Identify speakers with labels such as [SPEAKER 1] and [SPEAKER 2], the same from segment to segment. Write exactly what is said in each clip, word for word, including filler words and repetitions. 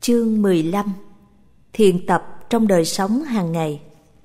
[SPEAKER 1] Chương mười lăm. Thiền tập trong đời sống hàng ngày.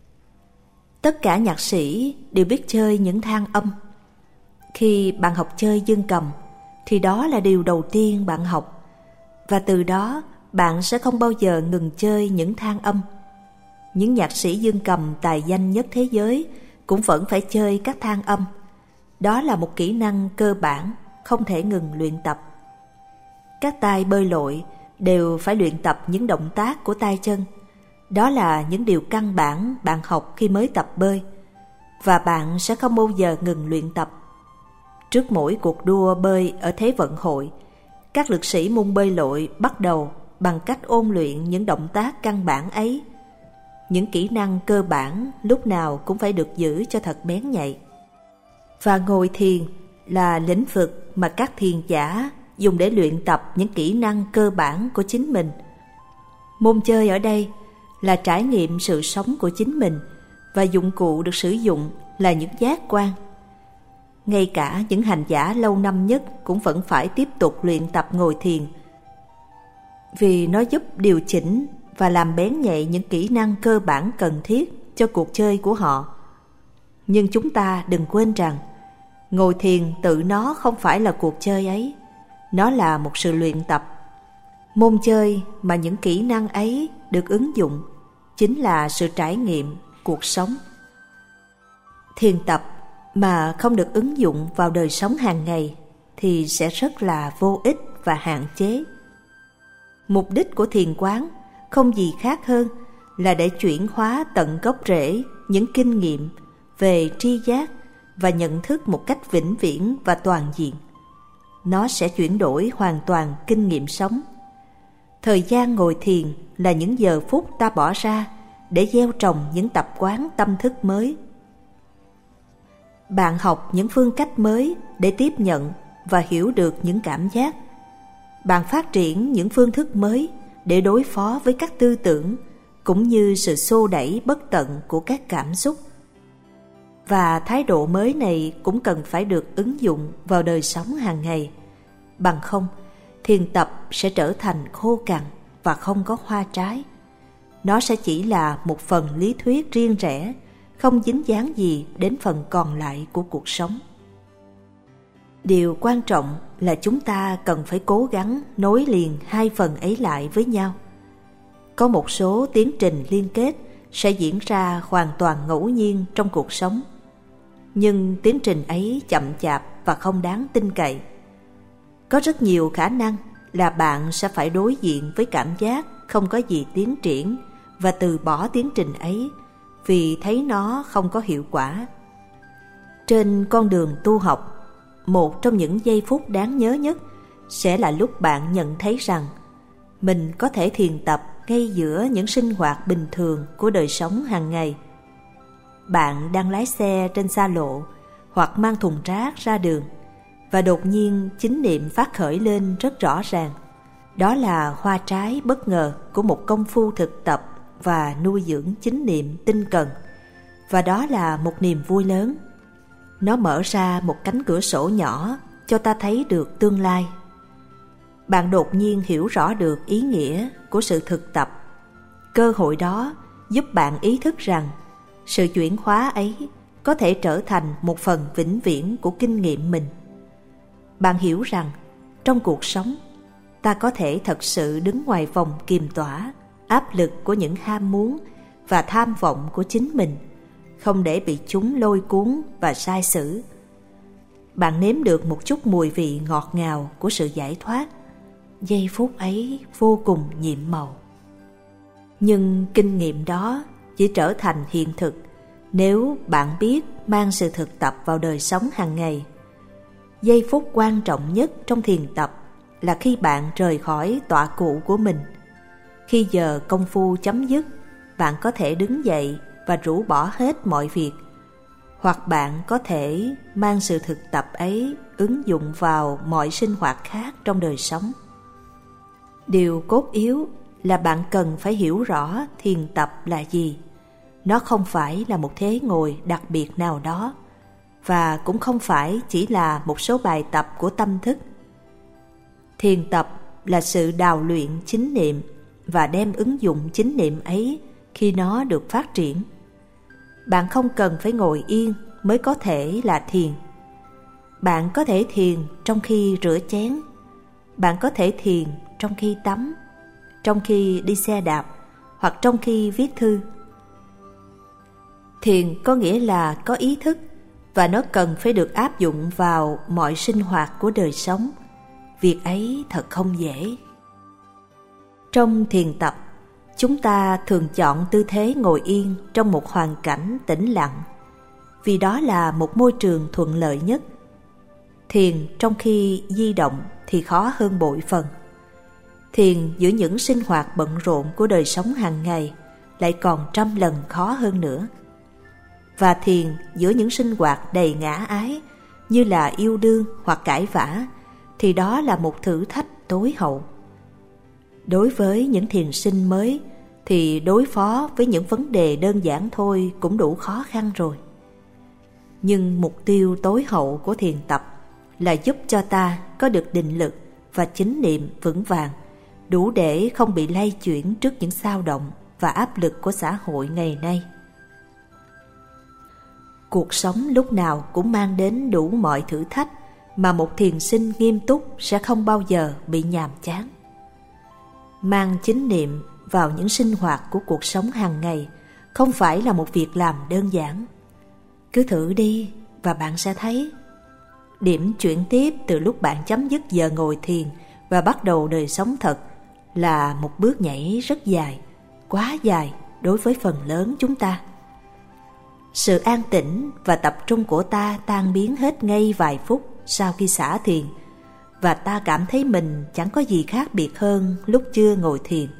[SPEAKER 1] Tất cả nhạc sĩ đều biết chơi những thang âm. Khi bạn học chơi dương cầm thì đó là điều đầu tiên bạn học, và từ đó bạn sẽ không bao giờ ngừng chơi những thang âm. Những nhạc sĩ dương cầm tài danh nhất thế giới cũng vẫn phải chơi các thang âm. Đó là một kỹ năng cơ bản không thể ngừng luyện tập. Các tay bơi lội đều phải luyện tập những động tác của tay chân. Đó là những điều căn bản bạn học khi mới tập bơi, và bạn sẽ không bao giờ ngừng luyện tập. Trước mỗi cuộc đua bơi ở Thế vận hội, các lực sĩ môn bơi lội bắt đầu bằng cách ôn luyện những động tác căn bản ấy. Những kỹ năng cơ bản lúc nào cũng phải được giữ cho thật bén nhạy. Và ngồi thiền là lĩnh vực mà các thiền giả dùng để luyện tập những kỹ năng cơ bản của chính mình. Môn chơi ở đây là trải nghiệm sự sống của chính mình, và dụng cụ được sử dụng là những giác quan. Ngay cả những hành giả lâu năm nhất cũng vẫn phải tiếp tục luyện tập ngồi thiền, vì nó giúp điều chỉnh và làm bén nhạy những kỹ năng cơ bản cần thiết cho cuộc chơi của họ. Nhưng chúng ta đừng quên rằng ngồi thiền tự nó không phải là cuộc chơi ấy, nó là một sự luyện tập. Môn chơi mà những kỹ năng ấy được ứng dụng chính là sự trải nghiệm cuộc sống. Thiền tập mà không được ứng dụng vào đời sống hàng ngày thì sẽ rất là vô ích và hạn chế. Mục đích của thiền quán không gì khác hơn là để chuyển hóa tận gốc rễ những kinh nghiệm về tri giác và nhận thức một cách vĩnh viễn và toàn diện. Nó sẽ chuyển đổi hoàn toàn kinh nghiệm sống. Thời gian ngồi thiền là những giờ phút ta bỏ ra để gieo trồng những tập quán tâm thức mới. Bạn học những phương cách mới để tiếp nhận và hiểu được những cảm giác. Bạn phát triển những phương thức mới để đối phó với các tư tưởng cũng như sự xô đẩy bất tận của các cảm xúc. Và thái độ mới này cũng cần phải được ứng dụng vào đời sống hàng ngày. Bằng không, thiền tập sẽ trở thành khô cằn và không có hoa trái. Nó sẽ chỉ là một phần lý thuyết riêng rẽ, không dính dáng gì đến phần còn lại của cuộc sống. Điều quan trọng là chúng ta cần phải cố gắng nối liền hai phần ấy lại với nhau. Có một số tiến trình liên kết sẽ diễn ra hoàn toàn ngẫu nhiên trong cuộc sống, nhưng tiến trình ấy chậm chạp và không đáng tin cậy. Có rất nhiều khả năng là bạn sẽ phải đối diện với cảm giác không có gì tiến triển và từ bỏ tiến trình ấy vì thấy nó không có hiệu quả. Trên con đường tu học, một trong những giây phút đáng nhớ nhất sẽ là lúc bạn nhận thấy rằng mình có thể thiền tập ngay giữa những sinh hoạt bình thường của đời sống hàng ngày. Bạn đang lái xe trên xa lộ hoặc mang thùng rác ra đường, và đột nhiên chánh niệm phát khởi lên rất rõ ràng. Đó là hoa trái bất ngờ của một công phu thực tập và nuôi dưỡng chánh niệm tinh cần, và đó là một niềm vui lớn. Nó mở ra một cánh cửa sổ nhỏ cho ta thấy được tương lai. Bạn đột nhiên hiểu rõ được ý nghĩa của sự thực tập. Cơ hội đó giúp bạn ý thức rằng sự chuyển hóa ấy có thể trở thành một phần vĩnh viễn của kinh nghiệm mình. Bạn hiểu rằng trong cuộc sống, ta có thể thật sự đứng ngoài vòng kiềm tỏa áp lực của những ham muốn và tham vọng của chính mình, không để bị chúng lôi cuốn và sai sử. Bạn nếm được một chút mùi vị ngọt ngào của sự giải thoát. Giây phút ấy vô cùng nhiệm màu. Nhưng kinh nghiệm đó chỉ trở thành hiện thực nếu bạn biết mang sự thực tập vào đời sống hàng ngày. Giây phút quan trọng nhất trong thiền tập là khi bạn rời khỏi tọa cụ của mình. Khi giờ công phu chấm dứt, bạn có thể đứng dậy và rũ bỏ hết mọi việc. Hoặc bạn có thể mang sự thực tập ấy ứng dụng vào mọi sinh hoạt khác trong đời sống. Điều cốt yếu là bạn cần phải hiểu rõ thiền tập là gì. Nó không phải là một thế ngồi đặc biệt nào đó, và cũng không phải chỉ là một số bài tập của tâm thức. Thiền tập là sự đào luyện chánh niệm và đem ứng dụng chánh niệm ấy khi nó được phát triển. Bạn không cần phải ngồi yên mới có thể là thiền. Bạn có thể thiền trong khi rửa chén. Bạn có thể thiền trong khi tắm, trong khi đi xe đạp hoặc trong khi viết thư. Thiền có nghĩa là có ý thức, và nó cần phải được áp dụng vào mọi sinh hoạt của đời sống. Việc ấy thật không dễ. Trong thiền tập, chúng ta thường chọn tư thế ngồi yên trong một hoàn cảnh tĩnh lặng, vì đó là một môi trường thuận lợi nhất. Thiền trong khi di động thì khó hơn bội phần. Thiền giữa những sinh hoạt bận rộn của đời sống hàng ngày lại còn trăm lần khó hơn nữa. Và thiền giữa những sinh hoạt đầy ngã ái như là yêu đương hoặc cãi vã thì đó là một thử thách tối hậu. Đối với những thiền sinh mới thì đối phó với những vấn đề đơn giản thôi cũng đủ khó khăn rồi. Nhưng mục tiêu tối hậu của thiền tập là giúp cho ta có được định lực và chánh niệm vững vàng, đủ để không bị lay chuyển trước những xao động và áp lực của xã hội ngày nay. Cuộc sống lúc nào cũng mang đến đủ mọi thử thách mà một thiền sinh nghiêm túc sẽ không bao giờ bị nhàm chán. Mang chánh niệm vào những sinh hoạt của cuộc sống hàng ngày không phải là một việc làm đơn giản. Cứ thử đi và bạn sẽ thấy. Điểm chuyển tiếp từ lúc bạn chấm dứt giờ ngồi thiền và bắt đầu đời sống thật là một bước nhảy rất dài, quá dài đối với phần lớn chúng ta. Sự an tĩnh và tập trung của ta tan biến hết ngay vài phút sau khi xả thiền, và ta cảm thấy mình chẳng có gì khác biệt hơn lúc chưa ngồi thiền.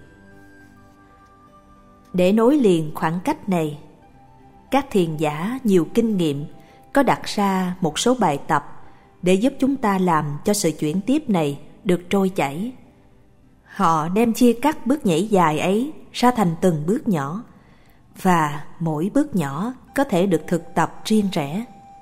[SPEAKER 1] Để nối liền khoảng cách này, các thiền giả nhiều kinh nghiệm có đặt ra một số bài tập để giúp chúng ta làm cho sự chuyển tiếp này được trôi chảy. Họ đem chia cắt bước nhảy dài ấy ra thành từng bước nhỏ, và mỗi bước nhỏ có thể được thực tập riêng rẽ.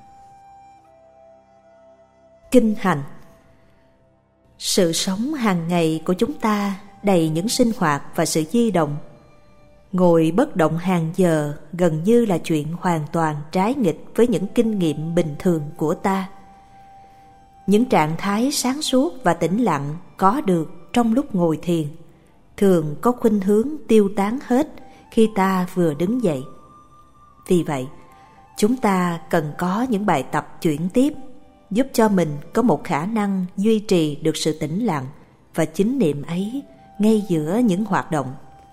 [SPEAKER 1] Kinh hành. Sự sống hàng ngày của chúng ta đầy những sinh hoạt và sự di động. Ngồi bất động hàng giờ gần như là chuyện hoàn toàn trái nghịch với những kinh nghiệm bình thường của ta. Những trạng thái sáng suốt và tĩnh lặng có được trong lúc ngồi thiền thường có khuynh hướng tiêu tán hết khi ta vừa đứng dậy. Vì vậy, chúng ta cần có những bài tập chuyển tiếp giúp cho mình có một khả năng duy trì được sự tĩnh lặng và chánh niệm ấy ngay giữa những hoạt động.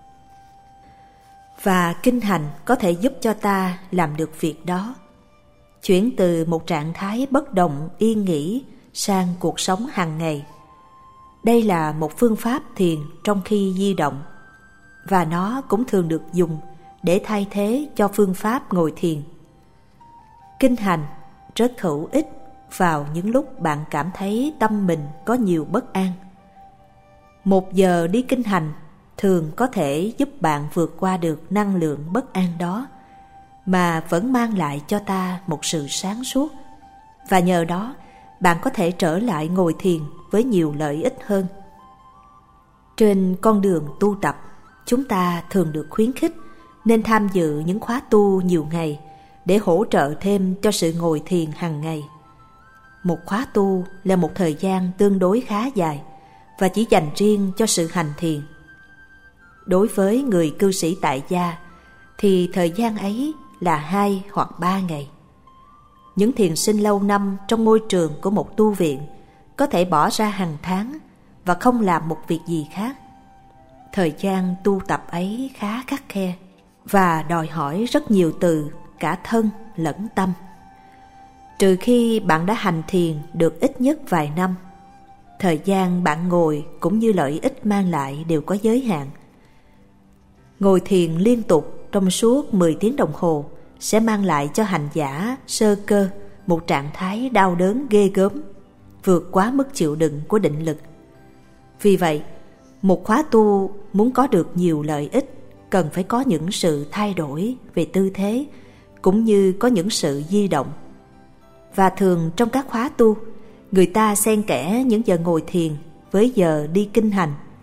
[SPEAKER 1] Và kinh hành có thể giúp cho ta làm được việc đó. Chuyển từ một trạng thái bất động yên nghỉ sang cuộc sống hàng ngày. Đây là một phương pháp thiền trong khi di động, và nó cũng thường được dùng để thay thế cho phương pháp ngồi thiền. Kinh hành rất hữu ích vào những lúc bạn cảm thấy tâm mình có nhiều bất an. Một giờ đi kinh hành thường có thể giúp bạn vượt qua được năng lượng bất an đó, mà vẫn mang lại cho ta một sự sáng suốt, và nhờ đó bạn có thể trở lại ngồi thiền với nhiều lợi ích hơn. Trên con đường tu tập, chúng ta thường được khuyến khích nên tham dự những khóa tu nhiều ngày để hỗ trợ thêm cho sự ngồi thiền hàng ngày. Một khóa tu là một thời gian tương đối khá dài và chỉ dành riêng cho sự hành thiền. Đối với người cư sĩ tại gia thì thời gian ấy là hai hoặc ba ngày. Những thiền sinh lâu năm trong môi trường của một tu viện có thể bỏ ra hàng tháng và không làm một việc gì khác. Thời gian tu tập ấy khá khắt khe và đòi hỏi rất nhiều từ cả thân lẫn tâm. Trừ khi bạn đã hành thiền được ít nhất vài năm, thời gian bạn ngồi cũng như lợi ích mang lại đều có giới hạn. Ngồi thiền liên tục trong suốt mười tiếng đồng hồ sẽ mang lại cho hành giả sơ cơ một trạng thái đau đớn ghê gớm, vượt quá mức chịu đựng của định lực. Vì vậy, một khóa tu muốn có được nhiều lợi ích cần phải có những sự thay đổi về tư thế cũng như có những sự di động. Và thường trong các khóa tu, người ta xen kẽ những giờ ngồi thiền với giờ đi kinh hành.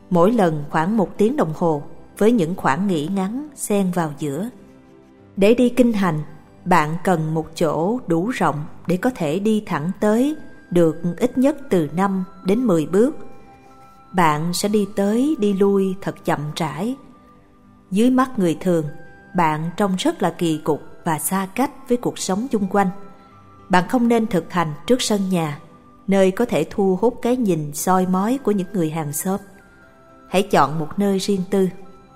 [SPEAKER 1] mỗi lần khoảng một tiếng đồng hồ với những khoảng nghỉ ngắn xen vào giữa. Để đi kinh hành, bạn cần một chỗ đủ rộng để có thể đi thẳng tới được ít nhất từ năm đến mười bước. Bạn sẽ đi tới đi lui thật chậm rãi. Dưới mắt người thường, bạn trông rất là kỳ cục và xa cách với cuộc sống chung quanh. Bạn không nên thực hành trước sân nhà, nơi có thể thu hút cái nhìn soi mói của những người hàng xóm. Hãy chọn một nơi riêng tư.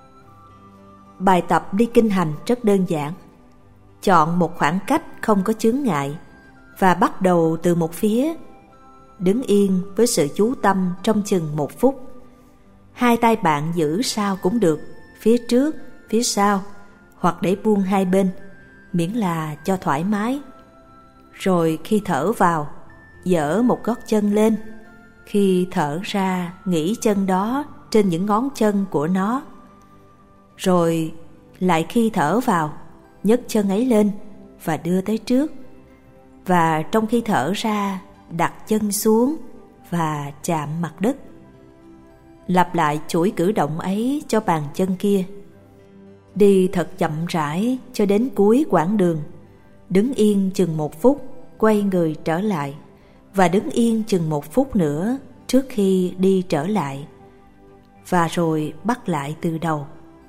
[SPEAKER 1] Bài tập đi kinh hành rất đơn giản. Chọn một khoảng cách không có chướng ngại và bắt đầu từ một phía. Đứng yên với sự chú tâm trong chừng một phút. Hai tay bạn giữ sao cũng được, phía trước, phía sau, hoặc để buông hai bên, miễn là cho thoải mái. Rồi khi thở vào, giở một gót chân lên. Khi thở ra, nghỉ chân đó trên những ngón chân của nó. Rồi lại khi thở vào, nhấc chân ấy lên và đưa tới trước. Và trong khi thở ra, đặt chân xuống và chạm mặt đất. Lặp lại chuỗi cử động ấy cho bàn chân kia. Đi thật chậm rãi cho đến cuối quãng đường. Đứng yên chừng một phút, quay người trở lại. Và đứng yên chừng một phút nữa trước khi đi trở lại. Và rồi bắt lại từ đầu.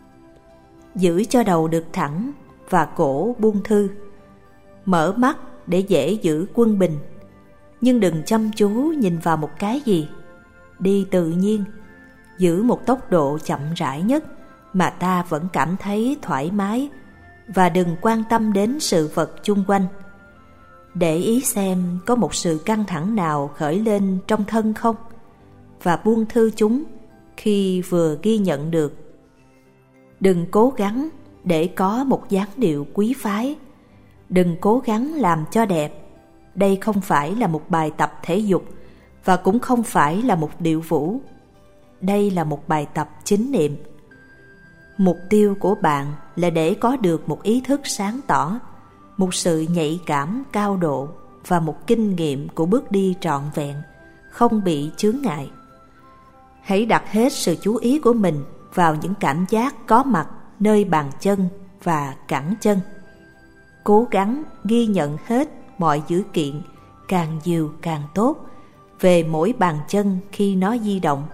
[SPEAKER 1] Giữ cho đầu được thẳng và cổ buông thư. Mở mắt để dễ giữ quân bình. Nhưng đừng chăm chú nhìn vào một cái gì. Đi tự nhiên, giữ một tốc độ chậm rãi nhất mà ta vẫn cảm thấy thoải mái, và đừng quan tâm đến sự vật chung quanh. Để ý xem có một sự căng thẳng nào khởi lên trong thân không, và buông thư chúng khi vừa ghi nhận được. Đừng cố gắng để có một dáng điệu quý phái. Đừng cố gắng làm cho đẹp. Đây không phải là một bài tập thể dục và cũng không phải là một điệu vũ. Đây là một bài tập chính niệm. Mục tiêu của bạn là để có được một ý thức sáng tỏ, một sự nhạy cảm cao độ và một kinh nghiệm của bước đi trọn vẹn, không bị chướng ngại. Hãy đặt hết sự chú ý của mình vào những cảm giác có mặt nơi bàn chân và cẳng chân. Cố gắng ghi nhận hết mọi dữ kiện, càng nhiều càng tốt, về mỗi bàn chân khi nó di động.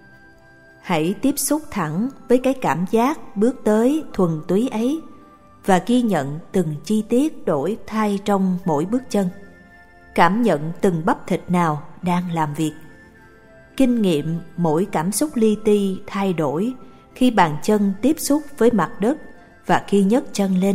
[SPEAKER 1] Hãy tiếp xúc thẳng với cái cảm giác bước tới thuần túy ấy và ghi nhận từng chi tiết đổi thay trong mỗi bước chân. Cảm nhận từng bắp thịt nào đang làm việc. Kinh nghiệm mỗi cảm xúc li ti thay đổi khi bàn chân tiếp xúc với mặt đất và khi nhấc chân lên.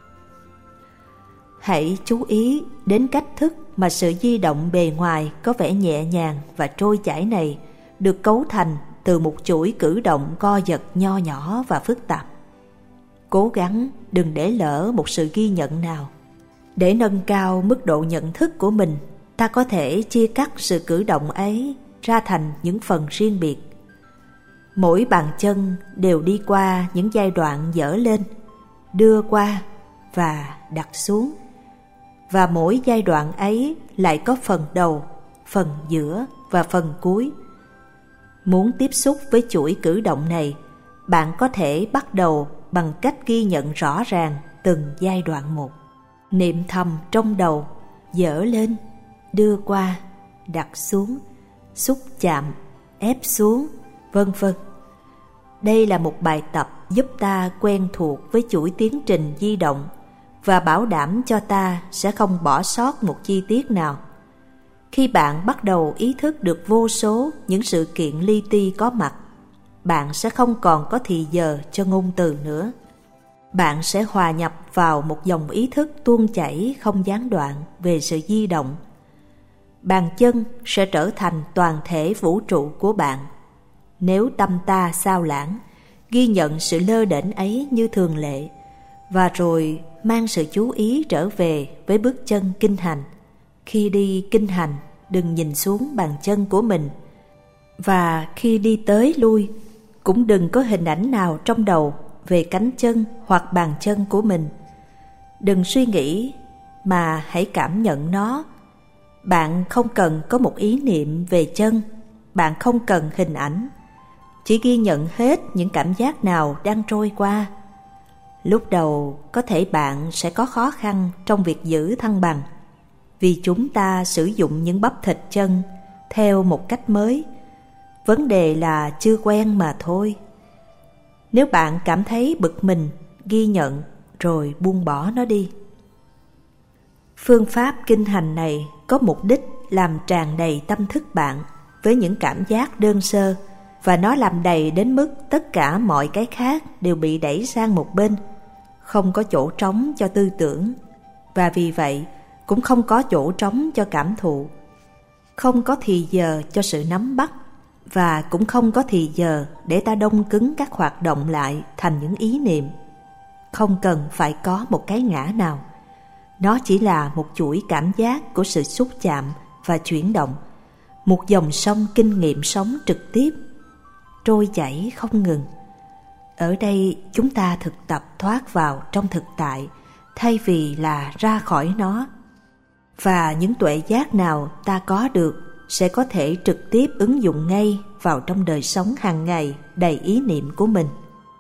[SPEAKER 1] Hãy chú ý đến cách thức mà sự di động bề ngoài có vẻ nhẹ nhàng và trôi chảy này được cấu thành từ một chuỗi cử động co giật nho nhỏ và phức tạp. Cố gắng đừng để lỡ một sự ghi nhận nào. Để nâng cao mức độ nhận thức của mình, ta có thể chia cắt sự cử động ấy ra thành những phần riêng biệt. Mỗi bàn chân đều đi qua những giai đoạn dở lên, đưa qua và đặt xuống. Và mỗi giai đoạn ấy lại có phần đầu, phần giữa và phần cuối. Muốn tiếp xúc với chuỗi cử động này, bạn có thể bắt đầu bằng cách ghi nhận rõ ràng từng giai đoạn một. Niệm thầm trong đầu, dở lên, đưa qua, đặt xuống, xúc chạm, ép xuống, vân vân. Đây là một bài tập giúp ta quen thuộc với chuỗi tiến trình di động và bảo đảm cho ta sẽ không bỏ sót một chi tiết nào. Khi bạn bắt đầu ý thức được vô số những sự kiện li ti có mặt, bạn sẽ không còn có thì giờ cho ngôn từ nữa. Bạn sẽ hòa nhập vào một dòng ý thức tuôn chảy không gián đoạn về sự di động. Bàn chân sẽ trở thành toàn thể vũ trụ của bạn. Nếu tâm ta xao lãng, ghi nhận sự lơ đễnh ấy như thường lệ, và rồi mang sự chú ý trở về với bước chân kinh hành. Khi đi kinh hành, đừng nhìn xuống bàn chân của mình. Và khi đi tới lui, cũng đừng có hình ảnh nào trong đầu về cánh chân hoặc bàn chân của mình. Đừng suy nghĩ, mà hãy cảm nhận nó. Bạn không cần có một ý niệm về chân, bạn không cần hình ảnh. chỉ ghi nhận hết những cảm giác nào đang trôi qua. Lúc đầu có thể bạn sẽ có khó khăn trong việc giữ thăng bằng, vì chúng ta sử dụng những bắp thịt chân theo một cách mới. Vấn đề là chưa quen mà thôi. Nếu bạn cảm thấy bực mình, ghi nhận rồi buông bỏ nó đi. Phương pháp kinh hành này có mục đích làm tràn đầy tâm thức bạn với những cảm giác đơn sơ, và nó làm đầy đến mức tất cả mọi cái khác đều bị đẩy sang một bên, không có chỗ trống cho tư tưởng, và vì vậy cũng không có chỗ trống cho cảm thụ, không có thì giờ cho sự nắm bắt, và cũng không có thì giờ để ta đông cứng các hoạt động lại thành những ý niệm. Không cần phải có một cái ngã nào. Nó chỉ là một chuỗi cảm giác của sự xúc chạm và chuyển động, một dòng sông kinh nghiệm sống trực tiếp, trôi chảy không ngừng. Ở đây chúng ta thực tập thoát vào trong thực tại thay vì là ra khỏi nó. Và những tuệ giác nào ta có được sẽ có thể trực tiếp ứng dụng ngay vào trong đời sống hàng ngày đầy ý niệm của mình.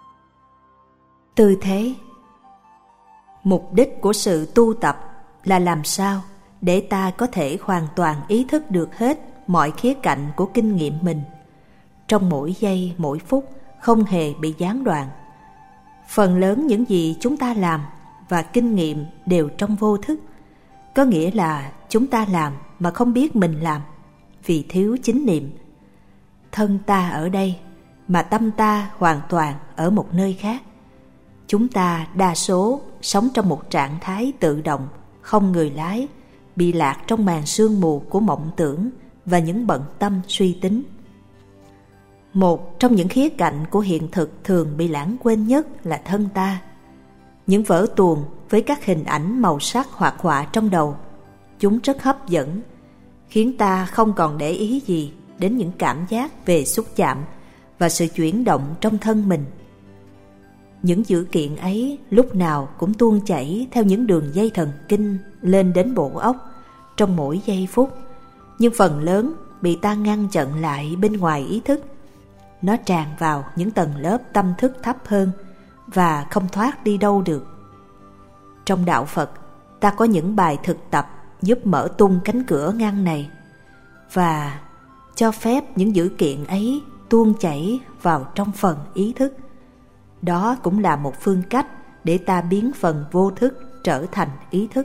[SPEAKER 1] Tư thế. Mục đích của sự tu tập là làm sao để ta có thể hoàn toàn ý thức được hết mọi khía cạnh của kinh nghiệm mình, trong mỗi giây mỗi phút không hề bị gián đoạn. Phần lớn những gì chúng ta làm và kinh nghiệm đều trong vô thức, có nghĩa là chúng ta làm mà không biết mình làm vì thiếu chánh niệm. Thân ta ở đây mà tâm ta hoàn toàn ở một nơi khác. Chúng ta đa số sống trong một trạng thái tự động, không người lái, bị lạc trong màn sương mù của mộng tưởng và những bận tâm suy tính. Một trong những khía cạnh của hiện thực thường bị lãng quên nhất là thân ta. Những vở tuồng với các hình ảnh màu sắc hoạt họa trong đầu, chúng rất hấp dẫn, khiến ta không còn để ý gì đến những cảm giác về xúc chạm và sự chuyển động trong thân mình. Những dữ kiện ấy lúc nào cũng tuôn chảy theo những đường dây thần kinh lên đến bộ óc trong mỗi giây phút, nhưng phần lớn bị ta ngăn chặn lại bên ngoài ý thức. Nó tràn vào những tầng lớp tâm thức thấp hơn và không thoát đi đâu được. Trong đạo Phật, ta có những bài thực tập giúp mở tung cánh cửa ngăn này và cho phép những dữ kiện ấy tuôn chảy vào trong phần ý thức. Đó cũng là một phương cách để ta biến phần vô thức trở thành ý thức.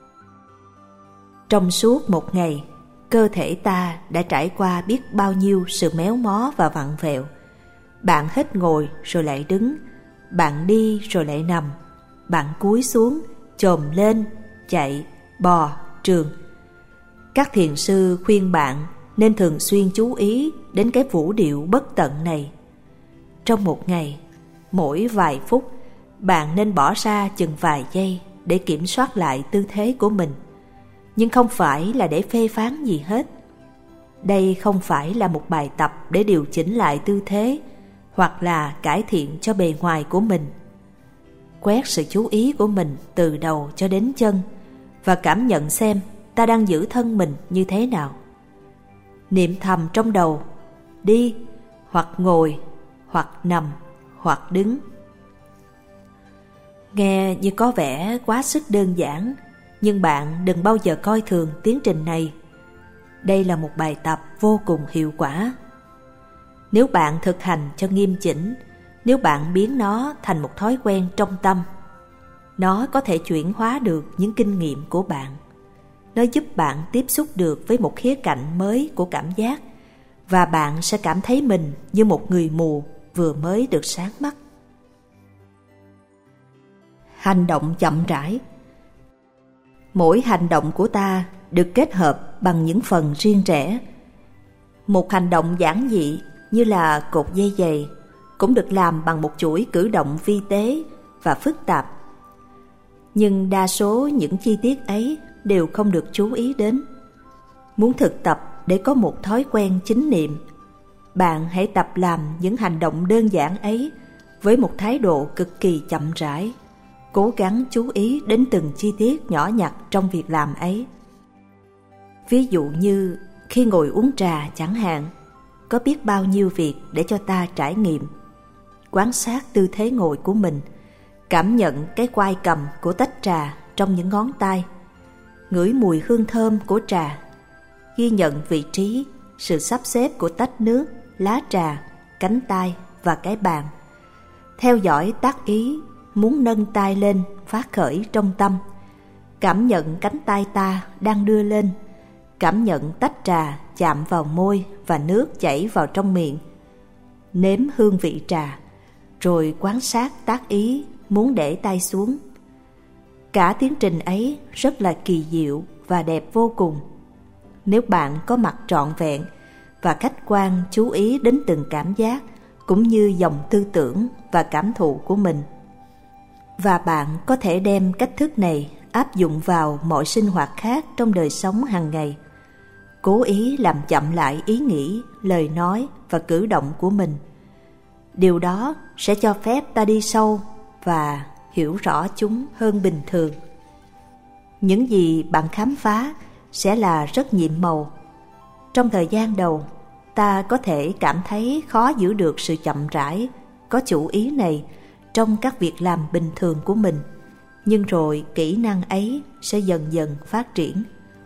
[SPEAKER 1] Trong suốt một ngày, cơ thể ta đã trải qua biết bao nhiêu sự méo mó và vặn vẹo. Bạn hết ngồi rồi lại đứng, bạn đi rồi lại nằm, bạn cúi xuống, chồm lên, chạy, bò, trường. Các thiền sư khuyên bạn nên thường xuyên chú ý đến cái vũ điệu bất tận này. Trong một ngày, mỗi vài phút, bạn nên bỏ ra chừng vài giây để kiểm soát lại tư thế của mình. Nhưng không phải là để phê phán gì hết. Đây không phải là một bài tập để điều chỉnh lại tư thế hoặc là cải thiện cho bề ngoài của mình. Quét sự chú ý của mình từ đầu cho đến chân và cảm nhận xem ta đang giữ thân mình như thế nào. Niệm thầm trong đầu, đi, hoặc ngồi, hoặc nằm, hoặc đứng. Nghe như có vẻ quá sức đơn giản, nhưng bạn đừng bao giờ coi thường tiến trình này. Đây là một bài tập vô cùng hiệu quả. Nếu bạn thực hành cho nghiêm chỉnh, nếu bạn biến nó thành một thói quen trong tâm, nó có thể chuyển hóa được những kinh nghiệm của bạn. Nó giúp bạn tiếp xúc được với một khía cạnh mới của cảm giác, và bạn sẽ cảm thấy mình như một người mù vừa mới được sáng mắt. Hành động chậm rãi. Mỗi hành động của ta được kết hợp bằng những phần riêng rẽ. Một hành động giản dị như là cột dây giày cũng được làm bằng một chuỗi cử động vi tế và phức tạp. Nhưng đa số những chi tiết ấy đều không được chú ý đến. Muốn thực tập để có một thói quen chánh niệm, bạn hãy tập làm những hành động đơn giản ấy với một thái độ cực kỳ chậm rãi, cố gắng chú ý đến từng chi tiết nhỏ nhặt trong việc làm ấy. Ví dụ như khi ngồi uống trà chẳng hạn, có biết bao nhiêu việc để cho ta trải nghiệm. Quan sát tư thế ngồi của mình, cảm nhận cái quai cầm của tách trà trong những ngón tay, ngửi mùi hương thơm của trà, ghi nhận vị trí, sự sắp xếp của tách nước, lá trà, cánh tay và cái bàn. Theo dõi tác ý, muốn nâng tay lên phát khởi trong tâm. Cảm nhận cánh tay ta đang đưa lên, cảm nhận tách trà chạm vào môi và nước chảy vào trong miệng. Nếm hương vị trà, rồi quan sát tác ý muốn để tay xuống. Cả tiến trình ấy rất là kỳ diệu và đẹp vô cùng. Nếu bạn có mặt trọn vẹn và khách quan chú ý đến từng cảm giác cũng như dòng tư tưởng và cảm thụ của mình, và bạn có thể đem cách thức này áp dụng vào mọi sinh hoạt khác trong đời sống hàng ngày, cố ý làm chậm lại ý nghĩ, lời nói và cử động của mình. Điều đó sẽ cho phép ta đi sâu và hiểu rõ chúng hơn bình thường. Những gì bạn khám phá sẽ là rất nhiệm màu. Trong thời gian đầu, ta có thể cảm thấy khó giữ được sự chậm rãi, có chủ ý này trong các việc làm bình thường của mình, nhưng rồi kỹ năng ấy sẽ dần dần phát triển.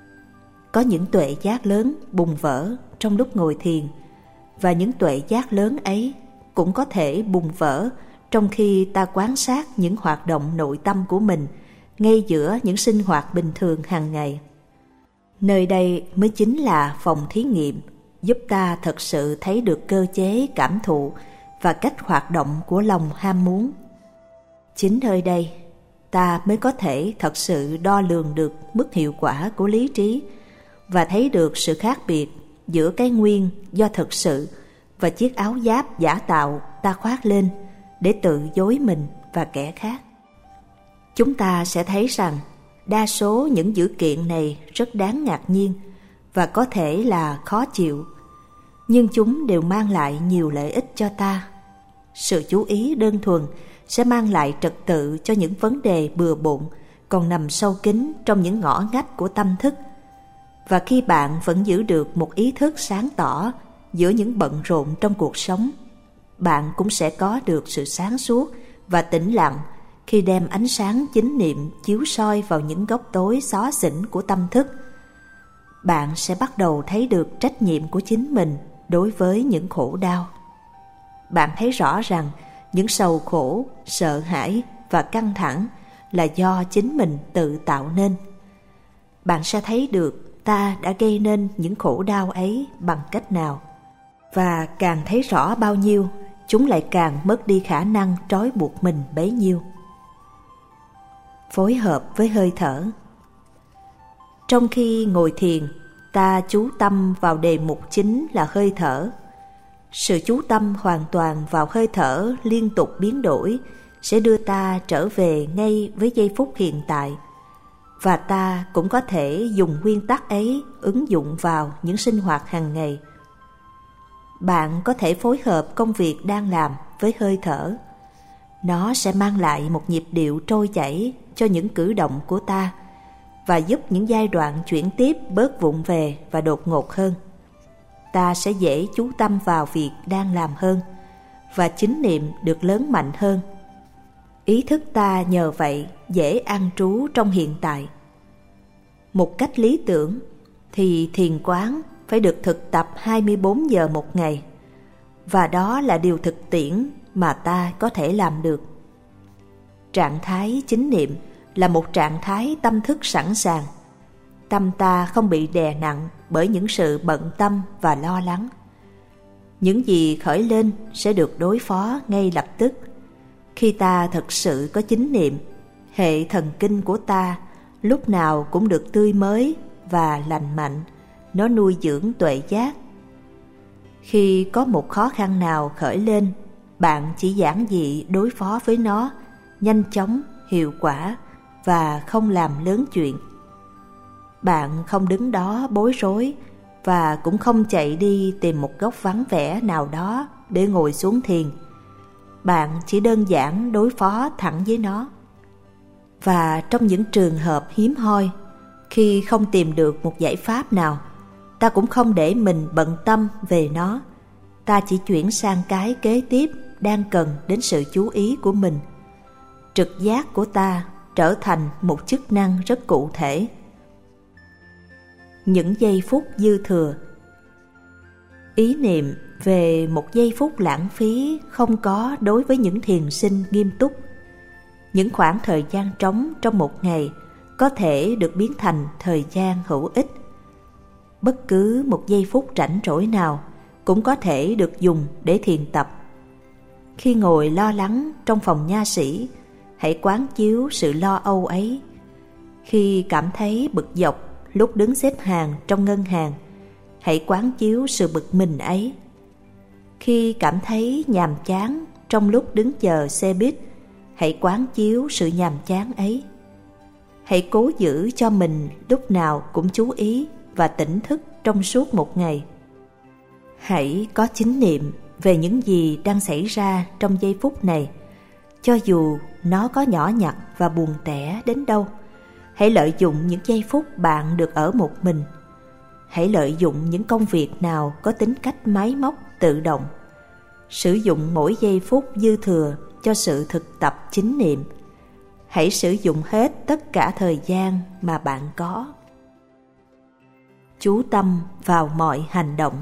[SPEAKER 1] Có những tuệ giác lớn bùng vỡ trong lúc ngồi thiền, và những tuệ giác lớn ấy cũng có thể bùng vỡ trong khi ta quan sát những hoạt động nội tâm của mình ngay giữa những sinh hoạt bình thường hàng ngày. Nơi đây mới chính là phòng thí nghiệm, giúp ta thật sự thấy được cơ chế cảm thụ và cách hoạt động của lòng ham muốn. Chính nơi đây, ta mới có thể thật sự đo lường được mức hiệu quả của lý trí và thấy được sự khác biệt giữa cái nguyên do thực sự và chiếc áo giáp giả tạo ta khoác lên để tự dối mình và kẻ khác. Chúng ta sẽ thấy rằng đa số những dữ kiện này rất đáng ngạc nhiên và có thể là khó chịu, nhưng chúng đều mang lại nhiều lợi ích cho ta. Sự chú ý đơn thuần sẽ mang lại trật tự cho những vấn đề bừa bộn còn nằm sâu kín trong những ngõ ngách của tâm thức. Và khi bạn vẫn giữ được một ý thức sáng tỏ giữa những bận rộn trong cuộc sống, bạn cũng sẽ có được sự sáng suốt và tĩnh lặng khi đem ánh sáng chánh niệm chiếu soi vào những góc tối xó xỉnh của tâm thức. Bạn sẽ bắt đầu thấy được trách nhiệm của chính mình đối với những khổ đau. Bạn thấy rõ rằng những sầu khổ, sợ hãi và căng thẳng là do chính mình tự tạo nên. Bạn sẽ thấy được ta đã gây nên những khổ đau ấy bằng cách nào, và càng thấy rõ bao nhiêu, chúng lại càng mất đi khả năng trói buộc mình bấy nhiêu. Phối hợp với hơi thở. Trong khi ngồi thiền, ta chú tâm vào đề mục chính là hơi thở. Sự chú tâm hoàn toàn vào hơi thở liên tục biến đổi sẽ đưa ta trở về ngay với giây phút hiện tại, và ta cũng có thể dùng nguyên tắc ấy ứng dụng vào những sinh hoạt hàng ngày. Bạn có thể phối hợp công việc đang làm với hơi thở. Nó sẽ mang lại một nhịp điệu trôi chảy cho những cử động của ta và giúp những giai đoạn chuyển tiếp bớt vụng về và đột ngột hơn. Ta sẽ dễ chú tâm vào việc đang làm hơn, và chánh niệm được lớn mạnh hơn. Ý thức ta nhờ vậy dễ an trú trong hiện tại. Một cách lý tưởng thì thiền quán phải được thực tập hai mươi bốn giờ một ngày, và đó là điều thực tiễn mà ta có thể làm được. Trạng thái chánh niệm là một trạng thái tâm thức sẵn sàng. Tâm ta không bị đè nặng bởi những sự bận tâm và lo lắng. Những gì khởi lên sẽ được đối phó ngay lập tức. Khi ta thực sự có chánh niệm, hệ thần kinh của ta lúc nào cũng được tươi mới và lành mạnh. Nó nuôi dưỡng tuệ giác. Khi có một khó khăn nào khởi lên, bạn chỉ giản dị đối phó với nó, nhanh chóng, hiệu quả và không làm lớn chuyện. Bạn không đứng đó bối rối và cũng không chạy đi tìm một góc vắng vẻ nào đó để ngồi xuống thiền. Bạn chỉ đơn giản đối phó thẳng với nó. Và trong những trường hợp hiếm hoi, khi không tìm được một giải pháp nào, ta cũng không để mình bận tâm về nó, ta chỉ chuyển sang cái kế tiếp đang cần đến sự chú ý của mình. Trực giác của ta trở thành một chức năng rất cụ thể. Những giây phút dư thừa. Ý niệm về một giây phút lãng phí không có đối với những thiền sinh nghiêm túc. Những khoảng thời gian trống trong một ngày có thể được biến thành thời gian hữu ích. Bất cứ một giây phút rảnh rỗi nào cũng có thể được dùng để thiền tập. Khi ngồi lo lắng trong phòng nha sĩ, hãy quán chiếu sự lo âu ấy. Khi cảm thấy bực dọc lúc đứng xếp hàng trong ngân hàng, hãy quán chiếu sự bực mình ấy. Khi cảm thấy nhàm chán trong lúc đứng chờ xe buýt, hãy quán chiếu sự nhàm chán ấy. Hãy cố giữ cho mình lúc nào cũng chú ý và tỉnh thức trong suốt một ngày. Hãy có chánh niệm về những gì đang xảy ra trong giây phút này, cho dù nó có nhỏ nhặt và buồn tẻ đến đâu. Hãy lợi dụng những giây phút bạn được ở một mình. Hãy lợi dụng những công việc nào có tính cách máy móc, tự động. Sử dụng mỗi giây phút dư thừa cho sự thực tập chánh niệm. Hãy sử dụng hết tất cả thời gian mà bạn có. Chú tâm vào mọi hành động.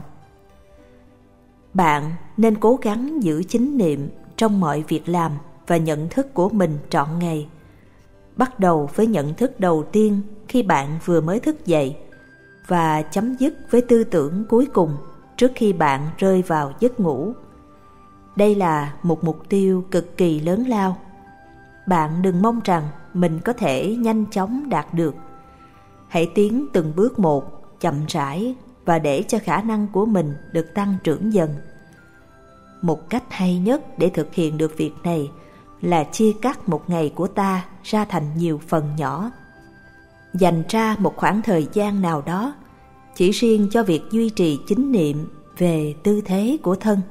[SPEAKER 1] Bạn nên cố gắng giữ chánh niệm trong mọi việc làm và nhận thức của mình trọn ngày. Bắt đầu với nhận thức đầu tiên khi bạn vừa mới thức dậy và chấm dứt với tư tưởng cuối cùng trước khi bạn rơi vào giấc ngủ. Đây là một mục tiêu cực kỳ lớn lao. Bạn đừng mong rằng mình có thể nhanh chóng đạt được. Hãy tiến từng bước một, chậm rãi và để cho khả năng của mình được tăng trưởng dần. Một cách hay nhất để thực hiện được việc này là chia cắt một ngày của ta ra thành nhiều phần nhỏ. Dành ra một khoảng thời gian nào đó chỉ riêng cho việc duy trì chánh niệm về tư thế của thân,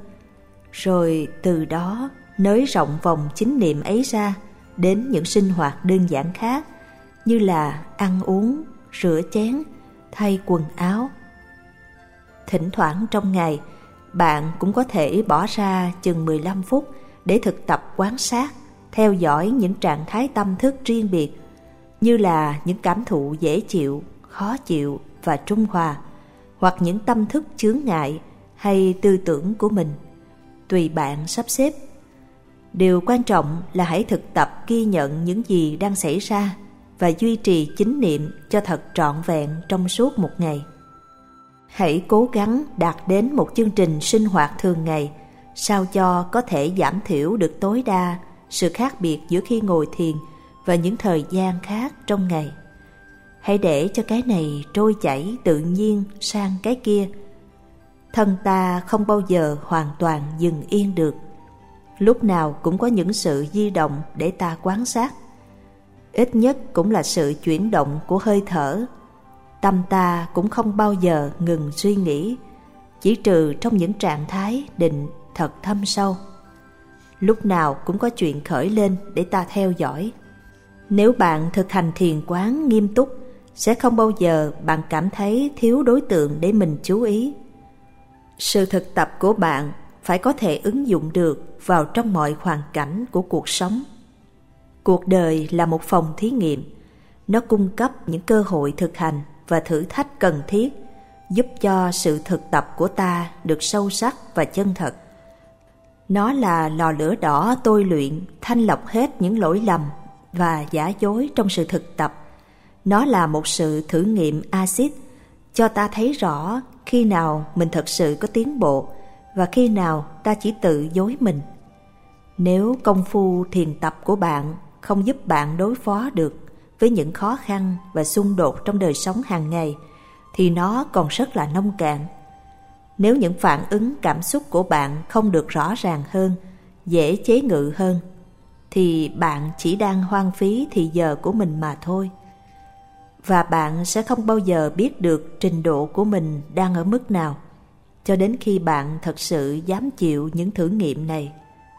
[SPEAKER 1] rồi từ đó nới rộng vòng chánh niệm ấy ra đến những sinh hoạt đơn giản khác như là ăn uống, rửa chén, thay quần áo. Thỉnh thoảng trong ngày, bạn cũng có thể bỏ ra chừng mười lăm phút để thực tập quan sát, theo dõi những trạng thái tâm thức riêng biệt, như là những cảm thụ dễ chịu, khó chịu và trung hòa, hoặc những tâm thức chướng ngại hay tư tưởng của mình. Tùy bạn sắp xếp. Điều quan trọng là hãy thực tập ghi nhận những gì đang xảy ra và duy trì chánh niệm cho thật trọn vẹn trong suốt một ngày. Hãy cố gắng đạt đến một chương trình sinh hoạt thường ngày sao cho có thể giảm thiểu được tối đa sự khác biệt giữa khi ngồi thiền và những thời gian khác trong ngày. Hãy để cho cái này trôi chảy tự nhiên sang cái kia. Thân ta không bao giờ hoàn toàn dừng yên được. Lúc nào cũng có những sự di động để ta quan sát. Ít nhất cũng là sự chuyển động của hơi thở. Tâm ta cũng không bao giờ ngừng suy nghĩ, chỉ trừ trong những trạng thái định thật thâm sâu. Lúc nào cũng có chuyện khởi lên để ta theo dõi. Nếu bạn thực hành thiền quán nghiêm túc, sẽ không bao giờ bạn cảm thấy thiếu đối tượng để mình chú ý. Sự thực tập của bạn phải có thể ứng dụng được vào trong mọi hoàn cảnh của cuộc sống. Cuộc đời là một phòng thí nghiệm. Nó cung cấp những cơ hội thực hành và thử thách cần thiết, giúp cho sự thực tập của ta được sâu sắc và chân thật. Nó là lò lửa đỏ tôi luyện, thanh lọc hết những lỗi lầm và giả dối trong sự thực tập. Nó là một sự thử nghiệm axit, cho ta thấy rõ khi nào mình thật sự có tiến bộ và khi nào ta chỉ tự dối mình. Nếu công phu thiền tập của bạn không giúp bạn đối phó được với những khó khăn và xung đột trong đời sống hàng ngày, thì nó còn rất là nông cạn. Nếu những phản ứng cảm xúc của bạn không được rõ ràng hơn, dễ chế ngự hơn, thì bạn chỉ đang hoang phí thì giờ của mình mà thôi. Và bạn sẽ không bao giờ biết được trình độ của mình đang ở mức nào, cho đến khi bạn thật sự dám chịu những thử nghiệm này.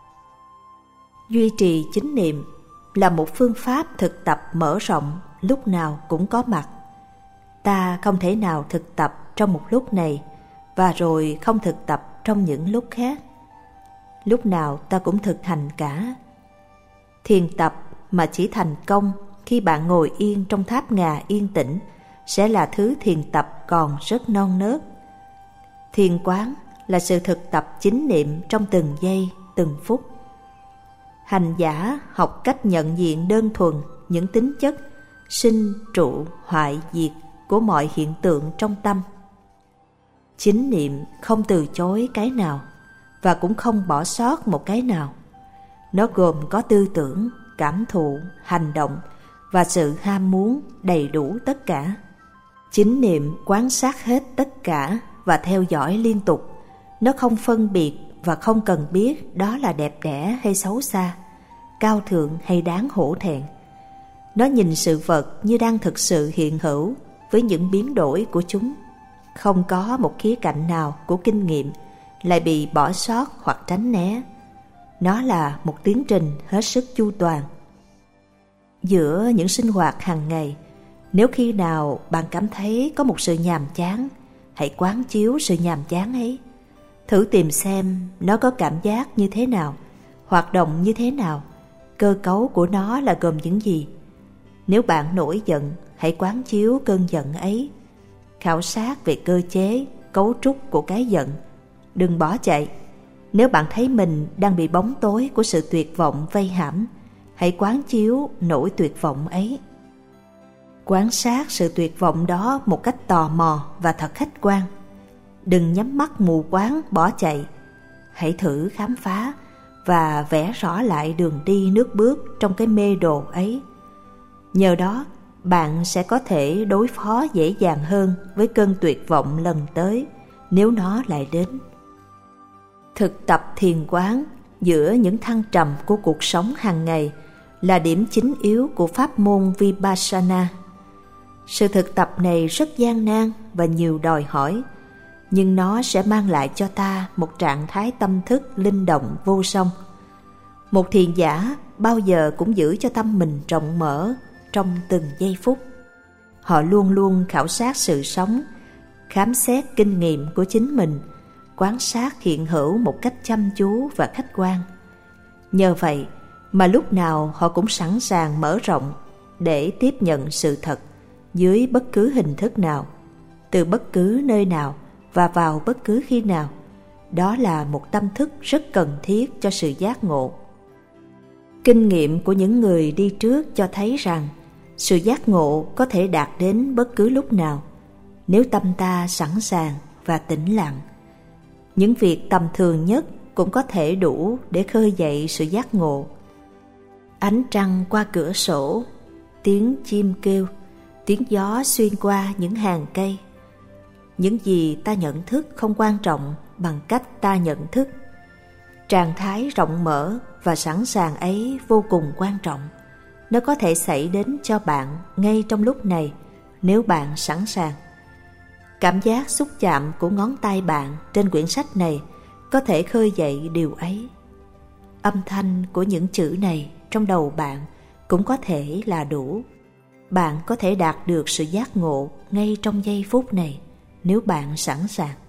[SPEAKER 1] Duy trì chánh niệm là một phương pháp thực tập mở rộng, lúc nào cũng có mặt. Ta không thể nào thực tập trong một lúc này và rồi không thực tập trong những lúc khác. Lúc nào ta cũng thực hành cả. Thiền tập mà chỉ thành công khi bạn ngồi yên trong tháp ngà yên tĩnh sẽ là thứ thiền tập còn rất non nớt. Thiền quán là sự thực tập chính niệm trong từng giây, từng phút. Hành giả học cách nhận diện đơn thuần những tính chất sinh, trụ, hoại, diệt của mọi hiện tượng trong tâm. Chính niệm không từ chối cái nào và cũng không bỏ sót một cái nào. Nó gồm có tư tưởng, cảm thụ, hành động và sự ham muốn đầy đủ tất cả. Chính niệm quan sát hết tất cả và theo dõi liên tục. Nó không phân biệt và không cần biết đó là đẹp đẽ hay xấu xa, cao thượng hay đáng hổ thẹn. Nó nhìn sự vật như đang thực sự hiện hữu với những biến đổi của chúng. Không có một khía cạnh nào của kinh nghiệm lại bị bỏ sót hoặc tránh né. Nó là một tiến trình hết sức chu toàn. Giữa những sinh hoạt hàng ngày, nếu khi nào bạn cảm thấy có một sự nhàm chán, hãy quán chiếu sự nhàm chán ấy. Thử tìm xem nó có cảm giác như thế nào, hoạt động như thế nào, cơ cấu của nó là gồm những gì. Nếu bạn nổi giận, hãy quán chiếu cơn giận ấy. Khảo sát về cơ chế, cấu trúc của cái giận. Đừng bỏ chạy. Nếu bạn thấy mình đang bị bóng tối của sự tuyệt vọng vây hãm, hãy quán chiếu nỗi tuyệt vọng ấy. Quan sát sự tuyệt vọng đó một cách tò mò và thật khách quan. Đừng nhắm mắt mù quáng bỏ chạy. Hãy thử khám phá và vẽ rõ lại đường đi nước bước trong cái mê đồ ấy. Nhờ đó, bạn sẽ có thể đối phó dễ dàng hơn với cơn tuyệt vọng lần tới nếu nó lại đến. Thực tập thiền quán giữa những thăng trầm của cuộc sống hàng ngày là điểm chính yếu của pháp môn Vipassana. Sự thực tập này rất gian nan và nhiều đòi hỏi, nhưng nó sẽ mang lại cho ta một trạng thái tâm thức linh động vô song. Một thiền giả bao giờ cũng giữ cho tâm mình rộng mở trong từng giây phút. Họ luôn luôn khảo sát sự sống, khám xét kinh nghiệm của chính mình, quan sát hiện hữu một cách chăm chú và khách quan. Nhờ vậy mà lúc nào họ cũng sẵn sàng mở rộng để tiếp nhận sự thật dưới bất cứ hình thức nào, từ bất cứ nơi nào và vào bất cứ khi nào. Đó là một tâm thức rất cần thiết cho sự giác ngộ. Kinh nghiệm của những người đi trước cho thấy rằng sự giác ngộ có thể đạt đến bất cứ lúc nào, nếu tâm ta sẵn sàng và tĩnh lặng. Những việc tầm thường nhất cũng có thể đủ để khơi dậy sự giác ngộ. Ánh trăng qua cửa sổ, tiếng chim kêu, tiếng gió xuyên qua những hàng cây. Những gì ta nhận thức không quan trọng bằng cách ta nhận thức. Trạng thái rộng mở và sẵn sàng ấy vô cùng quan trọng. Nó có thể xảy đến cho bạn ngay trong lúc này nếu bạn sẵn sàng. Cảm giác xúc chạm của ngón tay bạn trên quyển sách này có thể khơi dậy điều ấy. Âm thanh của những chữ này trong đầu bạn cũng có thể là đủ. Bạn có thể đạt được sự giác ngộ ngay trong giây phút này nếu bạn sẵn sàng.